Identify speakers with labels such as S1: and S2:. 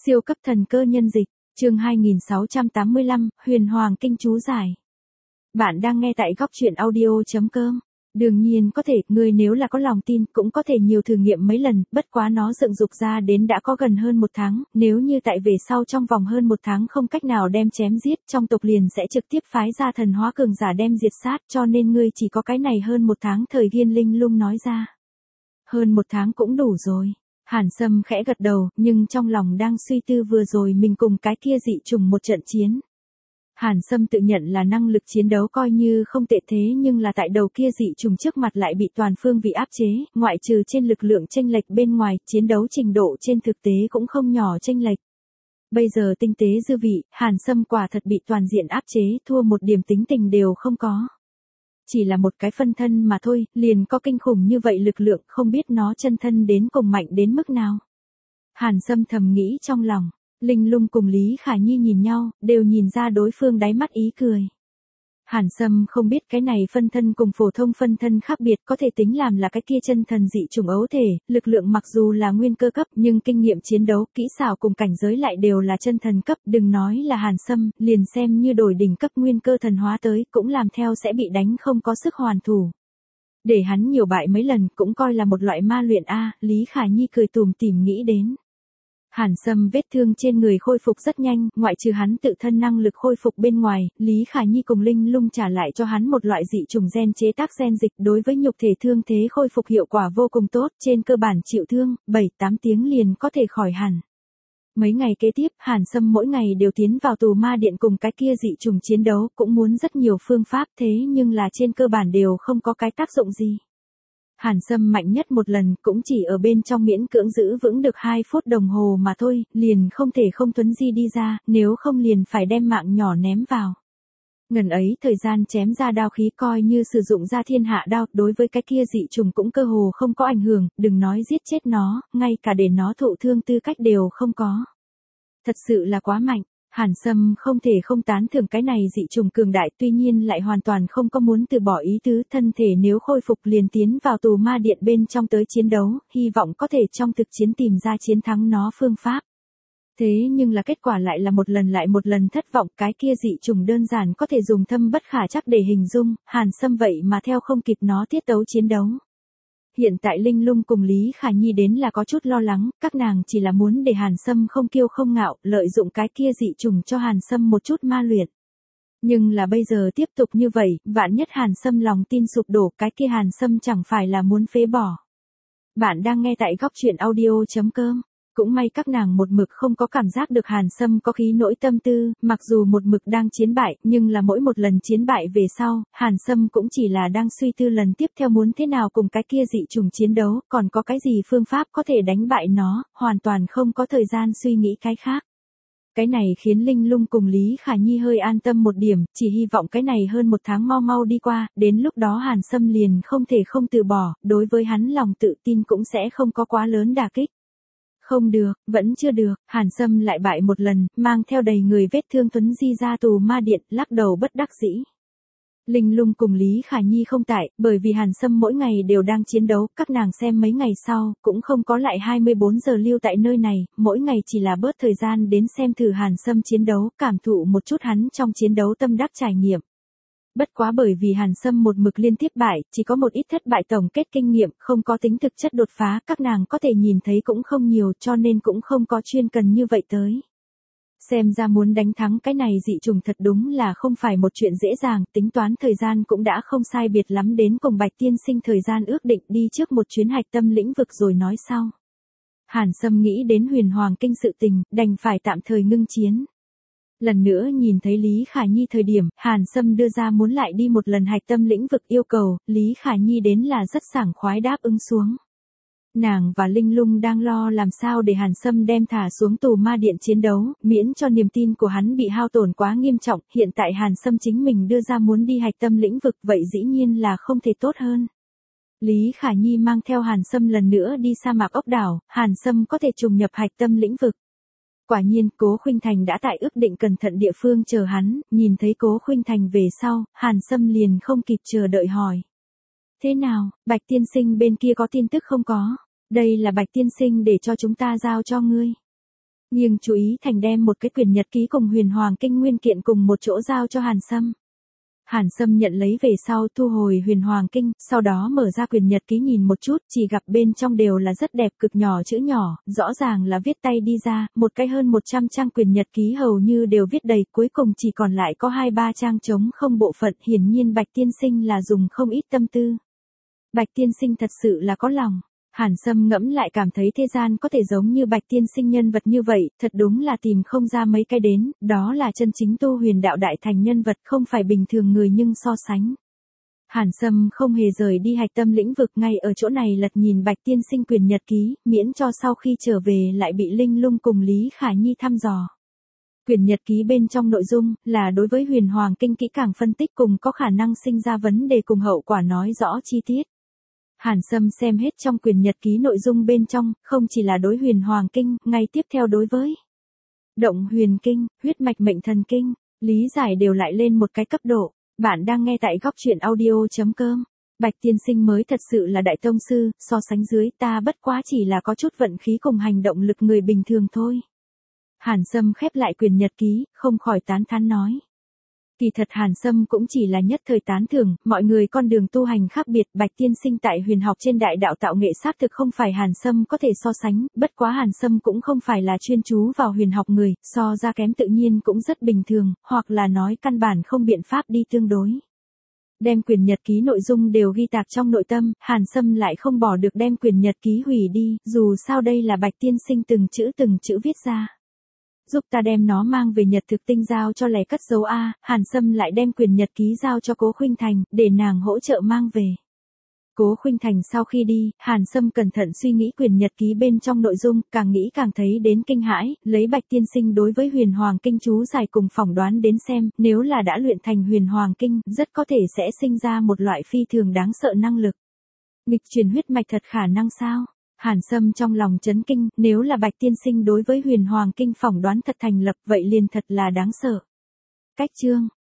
S1: Siêu cấp thần cơ nhân dịch, chương 2685, Huyền Hoàng Kinh chú giải. Bạn đang nghe tại góc truyện audio.com. Đương nhiên có thể, ngươi nếu là có lòng tin cũng có thể nhiều thử nghiệm mấy lần, bất quá nó dựng dục ra đến đã có gần hơn 1 tháng, nếu như tại về sau trong vòng hơn 1 tháng không cách nào đem chém giết, trong tộc liền sẽ trực tiếp phái ra thần hóa cường giả đem diệt sát, cho nên ngươi chỉ có cái này hơn 1 tháng thời gian. Linh Lung nói ra. Hơn 1 tháng cũng đủ rồi. Hàn Sâm khẽ gật đầu, nhưng trong lòng đang suy tư vừa rồi mình cùng cái kia dị trùng một trận chiến. Hàn Sâm tự nhận là năng lực chiến đấu coi như không tệ thế nhưng là tại đầu kia dị trùng trước mặt lại bị toàn phương vị áp chế, ngoại trừ trên lực lượng chênh lệch bên ngoài, chiến đấu trình độ trên thực tế cũng không nhỏ chênh lệch. Bây giờ tinh tế dư vị, Hàn Sâm quả thật bị toàn diện áp chế, thua một điểm tính tình đều không có. Chỉ là một cái phân thân mà thôi, liền có kinh khủng như vậy lực lượng, không biết nó chân thân đến cùng mạnh đến mức nào. Hàn Sâm thầm nghĩ trong lòng. Linh Lung cùng Lý Khả Nhi nhìn nhau, đều nhìn ra đối phương đáy mắt ý cười. Hàn Sâm không biết cái này phân thân cùng phổ thông phân thân khác biệt, có thể tính làm là cái kia chân thần dị chủng ấu thể, lực lượng mặc dù là nguyên cơ cấp nhưng kinh nghiệm chiến đấu, kỹ xảo cùng cảnh giới lại đều là chân thần cấp, đừng nói là Hàn Sâm, liền xem như đổi đỉnh cấp nguyên cơ thần hóa tới, cũng làm theo sẽ bị đánh không có sức hoàn thủ. Để hắn nhiều bại mấy lần cũng coi là một loại ma luyện a, Lý Khả Nhi cười tủm tỉm nghĩ đến. Hàn Sâm vết thương trên người khôi phục rất nhanh, ngoại trừ hắn tự thân năng lực khôi phục bên ngoài, Lý Khả Nhi cùng Linh Lung trả lại cho hắn một loại dị trùng gen chế tác gen dịch đối với nhục thể thương thế khôi phục hiệu quả vô cùng tốt, trên cơ bản chịu thương, 7-8 tiếng liền có thể khỏi hẳn. Mấy ngày kế tiếp, Hàn Sâm mỗi ngày đều tiến vào tù ma điện cùng cái kia dị trùng chiến đấu, cũng muốn rất nhiều phương pháp thế nhưng là trên cơ bản đều không có cái tác dụng gì. Hàn Sâm mạnh nhất một lần cũng chỉ ở bên trong miễn cưỡng giữ vững được 2 phút đồng hồ mà thôi, liền không thể không thuấn di đi ra, nếu không liền phải đem mạng nhỏ ném vào. Ngần ấy thời gian chém ra đao khí coi như sử dụng ra thiên hạ đao, đối với cái kia dị trùng cũng cơ hồ không có ảnh hưởng, đừng nói giết chết nó, ngay cả để nó thụ thương tư cách đều không có. Thật sự là quá mạnh. Hàn Sâm không thể không tán thưởng cái này dị trùng cường đại, tuy nhiên lại hoàn toàn không có muốn từ bỏ ý tứ, thân thể nếu khôi phục liền tiến vào tù ma điện bên trong tới chiến đấu, hy vọng có thể trong thực chiến tìm ra chiến thắng nó phương pháp. Thế nhưng là kết quả lại là một lần lại một lần thất vọng, cái kia dị trùng đơn giản có thể dùng thâm bất khả trắc để hình dung, Hàn Sâm vậy mà theo không kịp nó tiết tấu chiến đấu. Hiện tại Linh Lung cùng Lý Khả Nhi đến là có chút lo lắng, các nàng chỉ là muốn để Hàn Sâm không kiêu không ngạo, lợi dụng cái kia dị trùng cho Hàn Sâm một chút ma luyện. Nhưng là bây giờ tiếp tục như vậy, vạn nhất Hàn Sâm lòng tin sụp đổ, cái kia Hàn Sâm chẳng phải là muốn phế bỏ. Bạn đang nghe tại góc truyện audio.com. Cũng may các nàng một mực không có cảm giác được Hàn Sâm có khí nỗi tâm tư, mặc dù một mực đang chiến bại, nhưng là mỗi một lần chiến bại về sau, Hàn Sâm cũng chỉ là đang suy tư lần tiếp theo muốn thế nào cùng cái kia dị trùng chiến đấu, còn có cái gì phương pháp có thể đánh bại nó, hoàn toàn không có thời gian suy nghĩ cái khác. Cái này khiến Linh Lung cùng Lý Khả Nhi hơi an tâm một điểm, chỉ hy vọng cái này hơn 1 tháng mau mau đi qua, đến lúc đó Hàn Sâm liền không thể không từ bỏ, đối với hắn lòng tự tin cũng sẽ không có quá lớn đả kích. Không được, vẫn chưa được, Hàn Sâm lại bại một lần, mang theo đầy người vết thương thuấn di ra tù ma điện, lắc đầu bất đắc dĩ. Linh Lung cùng Lý Khả Nhi không tại, bởi vì Hàn Sâm mỗi ngày đều đang chiến đấu, các nàng xem mấy ngày sau, cũng không có lại 24 giờ lưu tại nơi này, mỗi ngày chỉ là bớt thời gian đến xem thử Hàn Sâm chiến đấu, cảm thụ một chút hắn trong chiến đấu tâm đắc trải nghiệm. Bất quá bởi vì Hàn Sâm một mực liên tiếp bại, chỉ có một ít thất bại tổng kết kinh nghiệm, không có tính thực chất đột phá, các nàng có thể nhìn thấy cũng không nhiều, cho nên cũng không có chuyên cần như vậy tới. Xem ra muốn đánh thắng cái này dị trùng thật đúng là không phải một chuyện dễ dàng, tính toán thời gian cũng đã không sai biệt lắm, đến cùng Bạch tiên sinh thời gian ước định đi trước một chuyến hạch tâm lĩnh vực rồi nói sau. Hàn Sâm nghĩ đến Huyền Hoàng Kinh sự tình, đành phải tạm thời ngưng chiến. Lần nữa nhìn thấy Lý Khả Nhi thời điểm, Hàn Sâm đưa ra muốn lại đi một lần hạch tâm lĩnh vực yêu cầu, Lý Khả Nhi đến là rất sảng khoái đáp ứng xuống. Nàng và Linh Lung đang lo làm sao để Hàn Sâm đem thả xuống tù ma điện chiến đấu, miễn cho niềm tin của hắn bị hao tổn quá nghiêm trọng, hiện tại Hàn Sâm chính mình đưa ra muốn đi hạch tâm lĩnh vực, vậy dĩ nhiên là không thể tốt hơn. Lý Khả Nhi mang theo Hàn Sâm lần nữa đi sa mạc ốc đảo, Hàn Sâm có thể trùng nhập hạch tâm lĩnh vực. Quả nhiên, Cố Khuynh Thành đã tại ước định cẩn thận địa phương chờ hắn, nhìn thấy Cố Khuynh Thành về sau, Hàn Sâm liền không kịp chờ đợi hỏi. Thế nào, Bạch tiên sinh bên kia có tin tức không có? Đây là Bạch tiên sinh để cho chúng ta giao cho ngươi. Nhưng chú ý thành đem một cái quyển nhật ký cùng huyền hoàng kinh nguyên kiện cùng một chỗ giao cho Hàn Sâm. Hàn Sâm nhận lấy về sau thu hồi huyền hoàng kinh, sau đó mở ra quyển nhật ký nhìn một chút, chỉ gặp bên trong đều là rất đẹp cực nhỏ chữ nhỏ, rõ ràng là viết tay đi ra, một cái hơn 100 trang quyển nhật ký hầu như đều viết đầy, cuối cùng chỉ còn lại có 2-3 trang trống không bộ phận, hiển nhiên Bạch tiên sinh là dùng không ít tâm tư. Bạch tiên sinh thật sự là có lòng. Hàn Sâm ngẫm lại cảm thấy thế gian có thể giống như Bạch tiên sinh nhân vật như vậy, thật đúng là tìm không ra mấy cái đến, đó là chân chính tu huyền đạo đại thành nhân vật không phải bình thường người nhưng so sánh. Hàn Sâm không hề rời đi hạch tâm lĩnh vực ngay ở chỗ này lật nhìn Bạch tiên sinh quyển nhật ký, miễn cho sau khi trở về lại bị Linh Lung cùng Lý Khả Nhi thăm dò. Quyển nhật ký bên trong nội dung là đối với huyền hoàng kinh kỹ càng phân tích cùng có khả năng sinh ra vấn đề cùng hậu quả nói rõ chi tiết. Hàn Sâm xem hết trong quyển nhật ký nội dung bên trong, không chỉ là đối huyền hoàng kinh, ngay tiếp theo đối với động huyền kinh, huyết mạch mệnh thần kinh, lý giải đều lại lên một cái cấp độ. Bạn đang nghe tại góc truyện audio.com. Bạch tiên sinh mới thật sự là đại tông sư, so sánh dưới ta bất quá chỉ là có chút vận khí cùng hành động lực người bình thường thôi. Hàn Sâm khép lại quyển nhật ký, không khỏi tán thán nói. Kỳ thật Hàn Sâm cũng chỉ là nhất thời tán thưởng, mọi người con đường tu hành khác biệt, Bạch tiên sinh tại huyền học trên đại đạo tạo nghệ xác thực không phải Hàn Sâm có thể so sánh, bất quá Hàn Sâm cũng không phải là chuyên chú vào huyền học người, so ra kém tự nhiên cũng rất bình thường, hoặc là nói căn bản không biện pháp đi tương đối. Đem quyển nhật ký nội dung đều ghi tạc trong nội tâm, Hàn Sâm lại không bỏ được đem quyển nhật ký hủy đi, dù sao đây là Bạch tiên sinh từng chữ viết ra. Giúp ta đem nó mang về Nhật Thực Tinh giao cho lẻ cất dấu A, Hàn Sâm lại đem quyển nhật ký giao cho Cố Khuynh Thành, để nàng hỗ trợ mang về. Cố Khuynh Thành sau khi đi, Hàn Sâm cẩn thận suy nghĩ quyển nhật ký bên trong nội dung, càng nghĩ càng thấy đến kinh hãi, lấy Bạch tiên sinh đối với huyền hoàng kinh chú giải cùng phỏng đoán đến xem, nếu là đã luyện thành huyền hoàng kinh, rất có thể sẽ sinh ra một loại phi thường đáng sợ năng lực. Nghịch truyền huyết mạch thật khả năng sao? Hàn Sâm trong lòng chấn kinh, nếu là Bạch tiên sinh đối với huyền hoàng kinh phỏng đoán thật thành lập vậy liền thật là đáng sợ. Cách chương